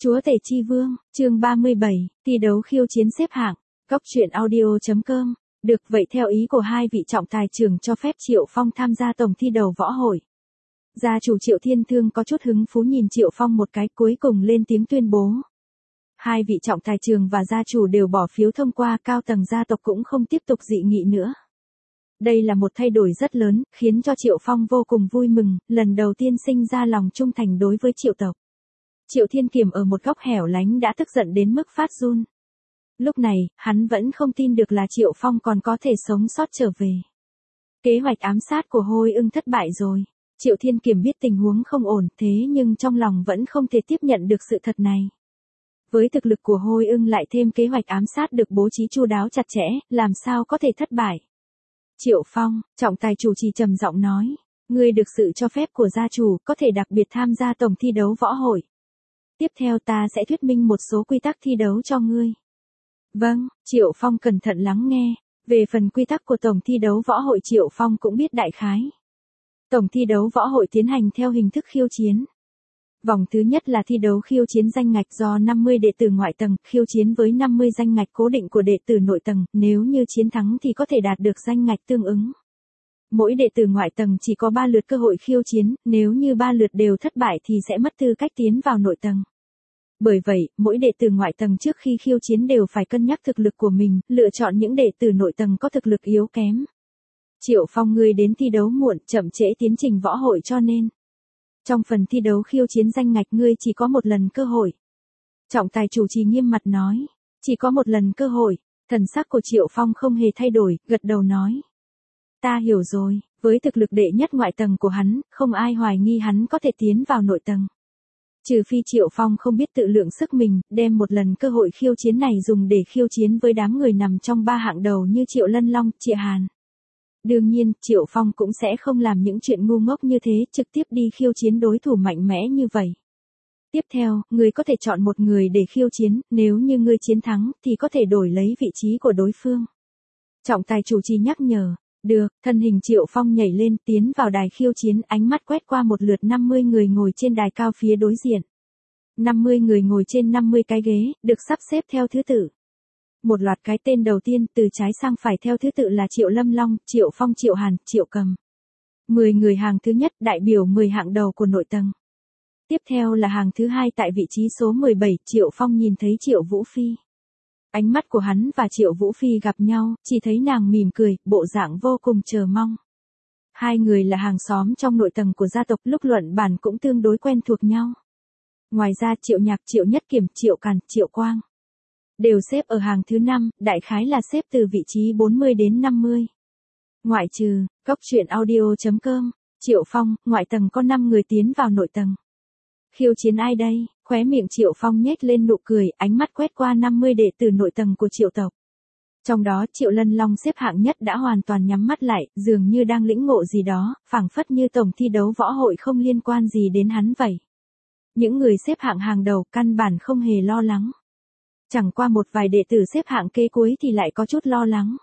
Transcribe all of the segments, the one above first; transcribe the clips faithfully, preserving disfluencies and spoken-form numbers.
Chúa tể chi vương, chương ba mươi bảy, thi đấu khiêu chiến xếp hạng, góc truyện audio.com. Được, vậy theo ý của hai vị trọng tài trưởng cho phép Triệu Phong tham gia tổng thi đấu võ hội. Gia chủ Triệu Thiên Thương có chút hứng thú nhìn Triệu Phong một cái, cuối cùng lên tiếng tuyên bố. Hai vị trọng tài trưởng và gia chủ đều bỏ phiếu thông qua, cao tầng gia tộc cũng không tiếp tục dị nghị nữa. Đây là một thay đổi rất lớn, khiến cho Triệu Phong vô cùng vui mừng, lần đầu tiên sinh ra lòng trung thành đối với Triệu tộc. Triệu Thiên Kiềm ở một góc hẻo lánh đã tức giận đến mức phát run. Lúc này, hắn vẫn không tin được là Triệu Phong còn có thể sống sót trở về. Kế hoạch ám sát của Hôi Ưng thất bại rồi. Triệu Thiên Kiềm biết tình huống không ổn, thế nhưng trong lòng vẫn không thể tiếp nhận được sự thật này. Với thực lực của Hôi Ưng lại thêm kế hoạch ám sát được bố trí chu đáo chặt chẽ, làm sao có thể thất bại. Triệu Phong, trọng tài chủ trì trầm giọng nói, ngươi được sự cho phép của gia chủ, có thể đặc biệt tham gia tổng thi đấu võ hội. Tiếp theo ta sẽ thuyết minh một số quy tắc thi đấu cho ngươi. Vâng, Triệu Phong cẩn thận lắng nghe, về phần quy tắc của tổng thi đấu võ hội Triệu Phong cũng biết đại khái. Tổng thi đấu võ hội tiến hành theo hình thức khiêu chiến. Vòng thứ nhất là thi đấu khiêu chiến danh ngạch do năm mươi đệ tử ngoại tầng, khiêu chiến với năm mươi danh ngạch cố định của đệ tử nội tầng, nếu như chiến thắng thì có thể đạt được danh ngạch tương ứng. Mỗi đệ tử ngoại tầng chỉ có ba lượt cơ hội khiêu chiến, nếu như ba lượt đều thất bại thì sẽ mất tư cách tiến vào nội tầng. Bởi vậy, mỗi đệ tử ngoại tầng trước khi khiêu chiến đều phải cân nhắc thực lực của mình, lựa chọn những đệ tử nội tầng có thực lực yếu kém. Triệu Phong, ngươi đến thi đấu muộn, chậm trễ tiến trình võ hội cho nên. Trong phần thi đấu khiêu chiến danh ngạch ngươi chỉ có một lần cơ hội. Trọng tài chủ trì nghiêm mặt nói, chỉ có một lần cơ hội, thần sắc của Triệu Phong không hề thay đổi, gật đầu nói. Ta hiểu rồi, với thực lực đệ nhất ngoại tầng của hắn, không ai hoài nghi hắn có thể tiến vào nội tầng. Trừ phi Triệu Phong không biết tự lượng sức mình, đem một lần cơ hội khiêu chiến này dùng để khiêu chiến với đám người nằm trong ba hạng đầu như Triệu Lân Long, Triệu Hàn. Đương nhiên, Triệu Phong cũng sẽ không làm những chuyện ngu ngốc như thế, trực tiếp đi khiêu chiến đối thủ mạnh mẽ như vậy. Tiếp theo, ngươi có thể chọn một người để khiêu chiến, nếu như ngươi chiến thắng, thì có thể đổi lấy vị trí của đối phương. Trọng tài chủ trì nhắc nhở, được, thân hình Triệu Phong nhảy lên, tiến vào đài khiêu chiến, ánh mắt quét qua một lượt năm mươi người ngồi trên đài cao phía đối diện. năm mươi người ngồi trên năm mươi cái ghế, được sắp xếp theo thứ tự. Một loạt cái tên đầu tiên từ trái sang phải theo thứ tự là Triệu Lâm Long, Triệu Phong, Triệu Hàn, Triệu Cầm. mười người hàng thứ nhất đại biểu mười hạng đầu của nội tầng. Tiếp theo là hàng thứ hai tại vị trí số mười bảy, Triệu Phong nhìn thấy Triệu Vũ Phi. Ánh mắt của hắn và Triệu Vũ Phi gặp nhau, chỉ thấy nàng mỉm cười, bộ dạng vô cùng chờ mong. Hai người là hàng xóm trong nội tầng của gia tộc, lúc luận bản cũng tương đối quen thuộc nhau. Ngoài ra Triệu Nhạc, Triệu Nhất Kiểm, Triệu Càn, Triệu Quang đều xếp ở hàng thứ năm, đại khái là xếp từ vị trí bốn mươi đến năm mươi. Ngoại trừ, góc truyện audio.com, Triệu Phong, ngoại tầng có năm người tiến vào nội tầng. Khiêu chiến ai đây? Khóe miệng Triệu Phong nhếch lên nụ cười, ánh mắt quét qua năm mươi đệ tử nội tầng của Triệu tộc. Trong đó Triệu Lân Long xếp hạng nhất đã hoàn toàn nhắm mắt lại, dường như đang lĩnh ngộ gì đó, phảng phất như tổng thi đấu võ hội không liên quan gì đến hắn vậy. Những người xếp hạng hàng đầu căn bản không hề lo lắng. Chẳng qua một vài đệ tử xếp hạng kế cuối thì lại có chút lo lắng.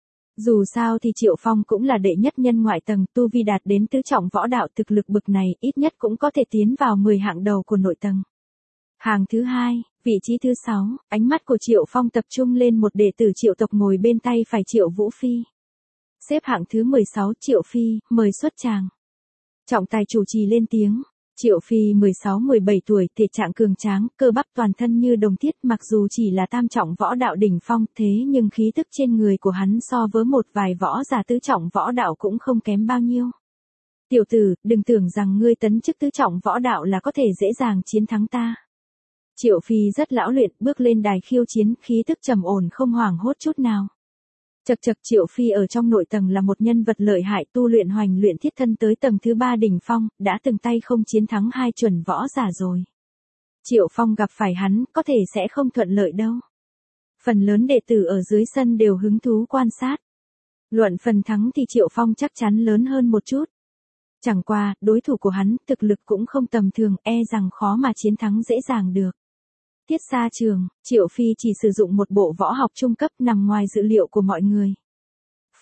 Dù sao thì Triệu Phong cũng là đệ nhất nhân ngoại tầng, tu vi đạt đến tứ trọng võ đạo, thực lực bực này ít nhất cũng có thể tiến vào mười hạng đầu của nội tầng. Hàng thứ hai, vị trí thứ sáu, ánh mắt của Triệu Phong tập trung lên một đệ tử Triệu tộc ngồi bên tay phải Triệu Vũ Phi. Xếp hạng thứ mười sáu, Triệu Phi, mời xuất tràng. Trọng tài chủ trì lên tiếng. Triệu Phi mười sáu mười bảy tuổi, thể trạng cường tráng, cơ bắp toàn thân như đồng thiết, mặc dù chỉ là tam trọng võ đạo đỉnh phong, thế nhưng khí tức trên người của hắn so với một vài võ giả tứ trọng võ đạo cũng không kém bao nhiêu. Tiểu tử, đừng tưởng rằng ngươi tấn chức tứ trọng võ đạo là có thể dễ dàng chiến thắng ta. Triệu Phi rất lão luyện, bước lên đài khiêu chiến, khí tức trầm ổn không hoảng hốt chút nào. Chật chật, Triệu Phi ở trong nội tầng là một nhân vật lợi hại, tu luyện hoành luyện thiết thân tới tầng thứ ba đỉnh phong, đã từng tay không chiến thắng hai chuẩn võ giả rồi. Triệu Phong gặp phải hắn, có thể sẽ không thuận lợi đâu. Phần lớn đệ tử ở dưới sân đều hứng thú quan sát. Luận phần thắng thì Triệu Phong chắc chắn lớn hơn một chút. Chẳng qua, đối thủ của hắn, thực lực cũng không tầm thường, e rằng khó mà chiến thắng dễ dàng được. Tiết xa trường, Triệu Phi chỉ sử dụng một bộ võ học trung cấp nằm ngoài dự liệu của mọi người.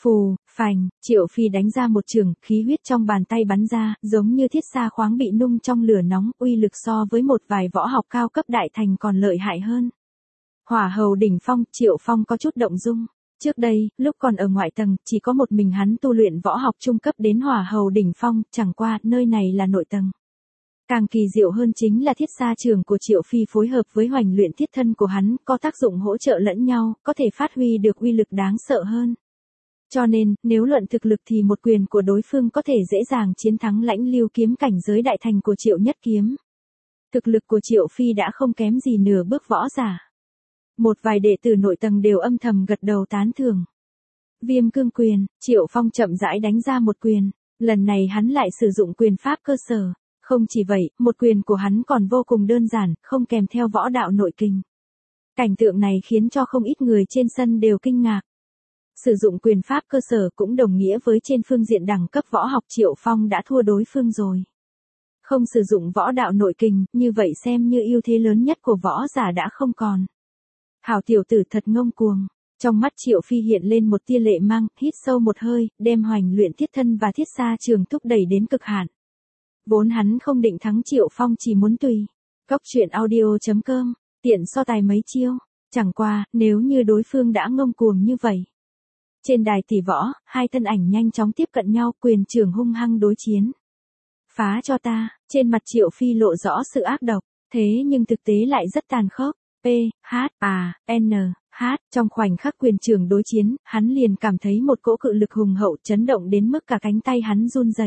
Phù, phành, Triệu Phi đánh ra một trường, khí huyết trong bàn tay bắn ra, giống như thiết xa khoáng bị nung trong lửa nóng, uy lực so với một vài võ học cao cấp đại thành còn lợi hại hơn. Hỏa hầu đỉnh phong, Triệu Phong có chút động dung. Trước đây, lúc còn ở ngoại tầng, chỉ có một mình hắn tu luyện võ học trung cấp đến hỏa hầu đỉnh phong, chẳng qua, nơi này là nội tầng. Càng kỳ diệu hơn chính là thiết xa trường của Triệu Phi phối hợp với hoành luyện thiết thân của hắn, có tác dụng hỗ trợ lẫn nhau, có thể phát huy được uy lực đáng sợ hơn. Cho nên, nếu luận thực lực thì một quyền của đối phương có thể dễ dàng chiến thắng lãnh lưu kiếm cảnh giới đại thành của Triệu Nhất Kiếm. Thực lực của Triệu Phi đã không kém gì nửa bước võ giả. Một vài đệ tử nội tầng đều âm thầm gật đầu tán thưởng. Viêm cương quyền, Triệu Phong chậm rãi đánh ra một quyền, lần này hắn lại sử dụng quyền pháp cơ sở. Không chỉ vậy, một quyền của hắn còn vô cùng đơn giản, không kèm theo võ đạo nội kình. Cảnh tượng này khiến cho không ít người trên sân đều kinh ngạc. Sử dụng quyền pháp cơ sở cũng đồng nghĩa với trên phương diện đẳng cấp võ học Triệu Phong đã thua đối phương rồi. Không sử dụng võ đạo nội kình, như vậy xem như ưu thế lớn nhất của võ giả đã không còn. Hảo tiểu tử thật ngông cuồng. Trong mắt Triệu Phi hiện lên một tia lệ mang, hít sâu một hơi, đem hoành luyện thiết thân và thiết xa trường thúc đẩy đến cực hạn. Vốn hắn không định thắng Triệu Phong, chỉ muốn tùy. Cốc truyện audio chấm com, tiện so tài mấy chiêu. Chẳng qua, nếu như đối phương đã ngông cuồng như vậy. Trên đài tỷ võ, hai thân ảnh nhanh chóng tiếp cận nhau, quyền trường hung hăng đối chiến. Phá cho ta, trên mặt Triệu Phi lộ rõ sự ác độc, thế nhưng thực tế lại rất tàn khốc. P, H, A, N, H, trong khoảnh khắc quyền trường đối chiến, hắn liền cảm thấy một cỗ cự lực hùng hậu chấn động đến mức cả cánh tay hắn run rẩy.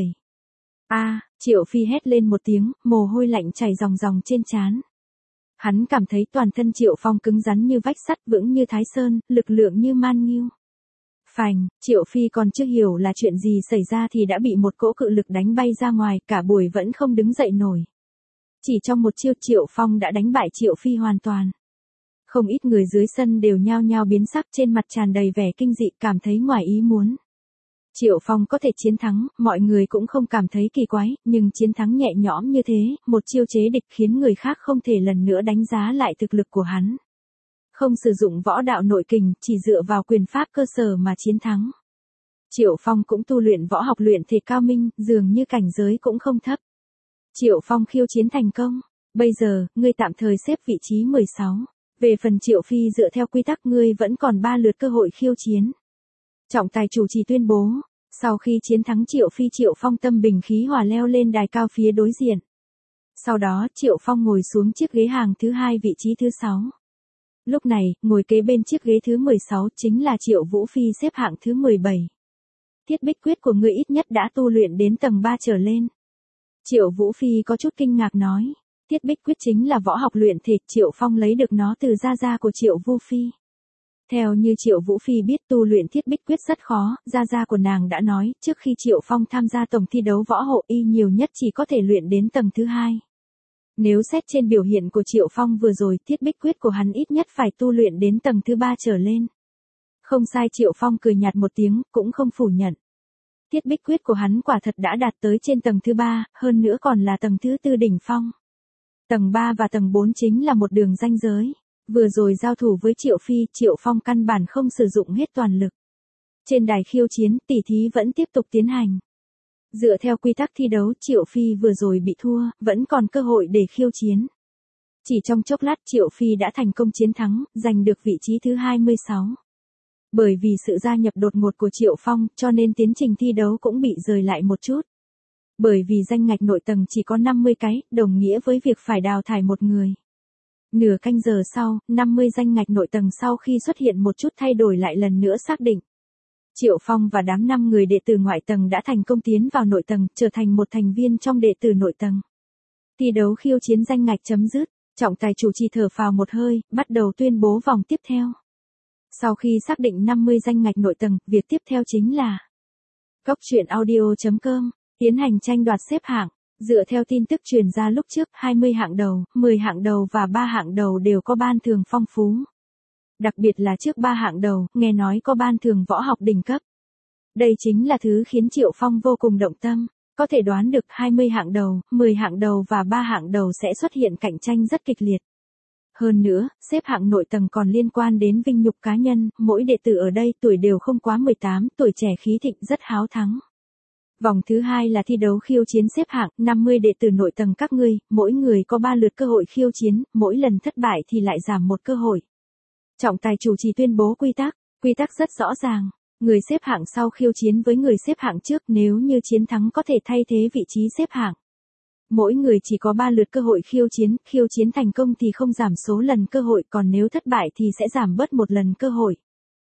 A, Triệu Phi hét lên một tiếng, mồ hôi lạnh chảy ròng ròng trên trán. Hắn cảm thấy toàn thân Triệu Phong cứng rắn như vách sắt, vững như Thái Sơn, lực lượng như man nghiêu. Phành, Triệu Phi còn chưa hiểu là chuyện gì xảy ra thì đã bị một cỗ cự lực đánh bay ra ngoài, cả buổi vẫn không đứng dậy nổi. Chỉ trong một chiêu Triệu Phong đã đánh bại Triệu Phi hoàn toàn. Không ít người dưới sân đều nhao nhao biến sắc, trên mặt tràn đầy vẻ kinh dị, cảm thấy ngoài ý muốn. Triệu Phong có thể chiến thắng, mọi người cũng không cảm thấy kỳ quái, nhưng chiến thắng nhẹ nhõm như thế, một chiêu chế địch khiến người khác không thể lần nữa đánh giá lại thực lực của hắn. Không sử dụng võ đạo nội kình, chỉ dựa vào quyền pháp cơ sở mà chiến thắng. Triệu Phong cũng tu luyện võ học luyện thể cao minh, dường như cảnh giới cũng không thấp. Triệu Phong khiêu chiến thành công. Bây giờ, ngươi tạm thời xếp vị trí mười sáu. Về phần Triệu Phi, dựa theo quy tắc ngươi vẫn còn ba lượt cơ hội khiêu chiến. Trọng tài chủ trì tuyên bố. Sau khi chiến thắng Triệu Phi, Triệu Phong tâm bình khí hòa leo lên đài cao phía đối diện. Sau đó, Triệu Phong ngồi xuống chiếc ghế hàng thứ hai, vị trí thứ sáu. Lúc này, ngồi kế bên chiếc ghế thứ mười sáu chính là Triệu Vũ Phi xếp hạng thứ mười bảy. Thiết bích quyết của ngươi ít nhất đã tu luyện đến tầng ba trở lên. Triệu Vũ Phi có chút kinh ngạc nói. Thiết bích quyết chính là võ học luyện thể, Triệu Phong lấy được nó từ gia gia của Triệu Vũ Phi. Theo như Triệu Vũ Phi biết, tu luyện thiết bích quyết rất khó, gia gia của nàng đã nói, trước khi Triệu Phong tham gia tổng thi đấu võ hộ y nhiều nhất chỉ có thể luyện đến tầng thứ hai. Nếu xét trên biểu hiện của Triệu Phong vừa rồi, thiết bích quyết của hắn ít nhất phải tu luyện đến tầng thứ ba trở lên. Không sai, Triệu Phong cười nhạt một tiếng, cũng không phủ nhận. Thiết bích quyết của hắn quả thật đã đạt tới trên tầng thứ ba, hơn nữa còn là tầng thứ tư đỉnh phong. Tầng ba và tầng bốn chính là một đường ranh giới. Vừa rồi giao thủ với Triệu Phi, Triệu Phong căn bản không sử dụng hết toàn lực. Trên đài khiêu chiến, tỉ thí vẫn tiếp tục tiến hành. Dựa theo quy tắc thi đấu, Triệu Phi vừa rồi bị thua, vẫn còn cơ hội để khiêu chiến. Chỉ trong chốc lát Triệu Phi đã thành công chiến thắng, giành được vị trí thứ hai mươi sáu. Bởi vì sự gia nhập đột ngột của Triệu Phong, cho nên tiến trình thi đấu cũng bị rời lại một chút. Bởi vì danh ngạch nội tầng chỉ có năm mươi cái, đồng nghĩa với việc phải đào thải một người. Nửa canh giờ sau, năm mươi danh ngạch nội tầng sau khi xuất hiện một chút thay đổi lại lần nữa xác định. Triệu Phong và đám năm người đệ tử ngoại tầng đã thành công tiến vào nội tầng, trở thành một thành viên trong đệ tử nội tầng. Thi đấu khiêu chiến danh ngạch chấm dứt, trọng tài chủ trì thở phào một hơi, bắt đầu tuyên bố vòng tiếp theo. Sau khi xác định năm mươi danh ngạch nội tầng, việc tiếp theo chính là cốc truyện audio chấm com, tiến hành tranh đoạt xếp hạng. Dựa theo tin tức truyền ra lúc trước, hai mươi hạng đầu, mười hạng đầu và ba hạng đầu đều có ban thưởng phong phú. Đặc biệt là trước ba hạng đầu, nghe nói có ban thưởng võ học đỉnh cấp. Đây chính là thứ khiến Triệu Phong vô cùng động tâm, có thể đoán được hai mươi hạng đầu, mười hạng đầu và ba hạng đầu sẽ xuất hiện cạnh tranh rất kịch liệt. Hơn nữa, xếp hạng nội tầng còn liên quan đến vinh nhục cá nhân, mỗi đệ tử ở đây tuổi đều không quá mười tám, tuổi trẻ khí thịnh rất háo thắng. Vòng thứ hai là thi đấu khiêu chiến xếp hạng, năm mươi đệ tử nội tầng các ngươi, mỗi người có ba lượt cơ hội khiêu chiến, mỗi lần thất bại thì lại giảm một cơ hội. Trọng tài chủ trì tuyên bố quy tắc, quy tắc rất rõ ràng. Người xếp hạng sau khiêu chiến với người xếp hạng trước, nếu như chiến thắng có thể thay thế vị trí xếp hạng. Mỗi người chỉ có ba lượt cơ hội khiêu chiến, khiêu chiến thành công thì không giảm số lần cơ hội, còn nếu thất bại thì sẽ giảm bớt một lần cơ hội.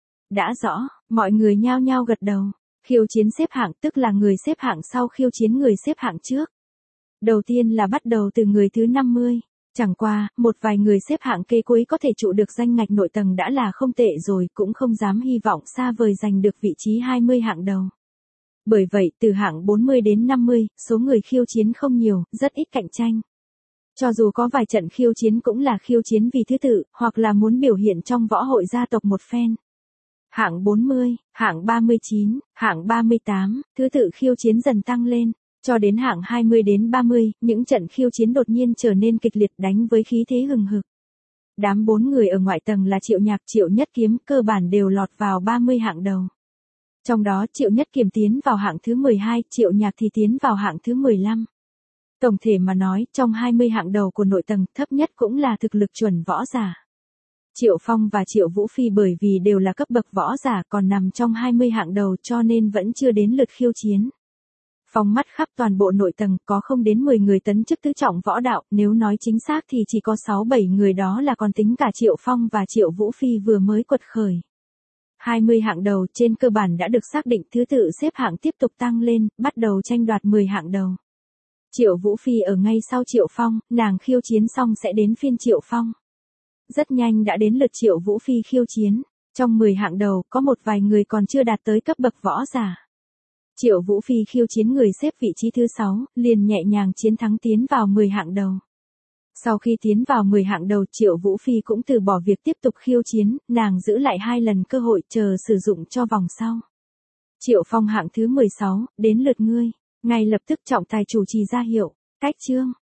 Đã rõ, mọi người nhao nhao gật đầu. Khiêu chiến xếp hạng tức là người xếp hạng sau khiêu chiến người xếp hạng trước. Đầu tiên là bắt đầu từ người thứ năm mươi. Chẳng qua, một vài người xếp hạng kế cuối có thể trụ được danh ngạch nội tầng đã là không tệ rồi, cũng không dám hy vọng xa vời giành được vị trí hai mươi hạng đầu. Bởi vậy, từ hạng bốn mươi đến năm mươi, số người khiêu chiến không nhiều, rất ít cạnh tranh. Cho dù có vài trận khiêu chiến cũng là khiêu chiến vì thứ tự, hoặc là muốn biểu hiện trong võ hội gia tộc một phen. Hạng bốn mươi, hạng ba mươi chín, hạng ba mươi tám, thứ tự khiêu chiến dần tăng lên. Cho đến hạng hai mươi đến ba mươi, những trận khiêu chiến đột nhiên trở nên kịch liệt đánh với khí thế hừng hực. Đám bốn người ở ngoại tầng là Triệu Nhạc, Triệu Nhất Kiếm cơ bản đều lọt vào ba mươi hạng đầu. Trong đó Triệu Nhất Kiếm tiến vào hạng thứ mười hai, Triệu Nhạc thì tiến vào hạng thứ mười lăm. Tổng thể mà nói, trong hai mươi hạng đầu của nội tầng, thấp nhất cũng là thực lực chuẩn võ giả. Triệu Phong và Triệu Vũ Phi bởi vì đều là cấp bậc võ giả còn nằm trong hai mươi hạng đầu cho nên vẫn chưa đến lượt khiêu chiến. Phong mắt khắp toàn bộ nội tầng có không đến mười người tấn chức tứ trọng võ đạo, nếu nói chính xác thì chỉ có sáu bảy người, đó là còn tính cả Triệu Phong và Triệu Vũ Phi vừa mới quật khởi. hai mươi hạng đầu trên cơ bản đã được xác định, thứ tự xếp hạng tiếp tục tăng lên, bắt đầu tranh đoạt mười hạng đầu. Triệu Vũ Phi ở ngay sau Triệu Phong, nàng khiêu chiến xong sẽ đến phiên Triệu Phong. Rất nhanh đã đến lượt Triệu Vũ Phi khiêu chiến, trong mười hạng đầu có một vài người còn chưa đạt tới cấp bậc võ giả. Triệu Vũ Phi khiêu chiến người xếp vị trí thứ sáu, liền nhẹ nhàng chiến thắng tiến vào mười hạng đầu. Sau khi tiến vào mười hạng đầu, Triệu Vũ Phi cũng từ bỏ việc tiếp tục khiêu chiến, nàng giữ lại hai lần cơ hội chờ sử dụng cho vòng sau. Triệu Phong hạng thứ mười sáu, đến lượt ngươi. Ngay lập tức trọng tài chủ trì ra hiệu, cách chương.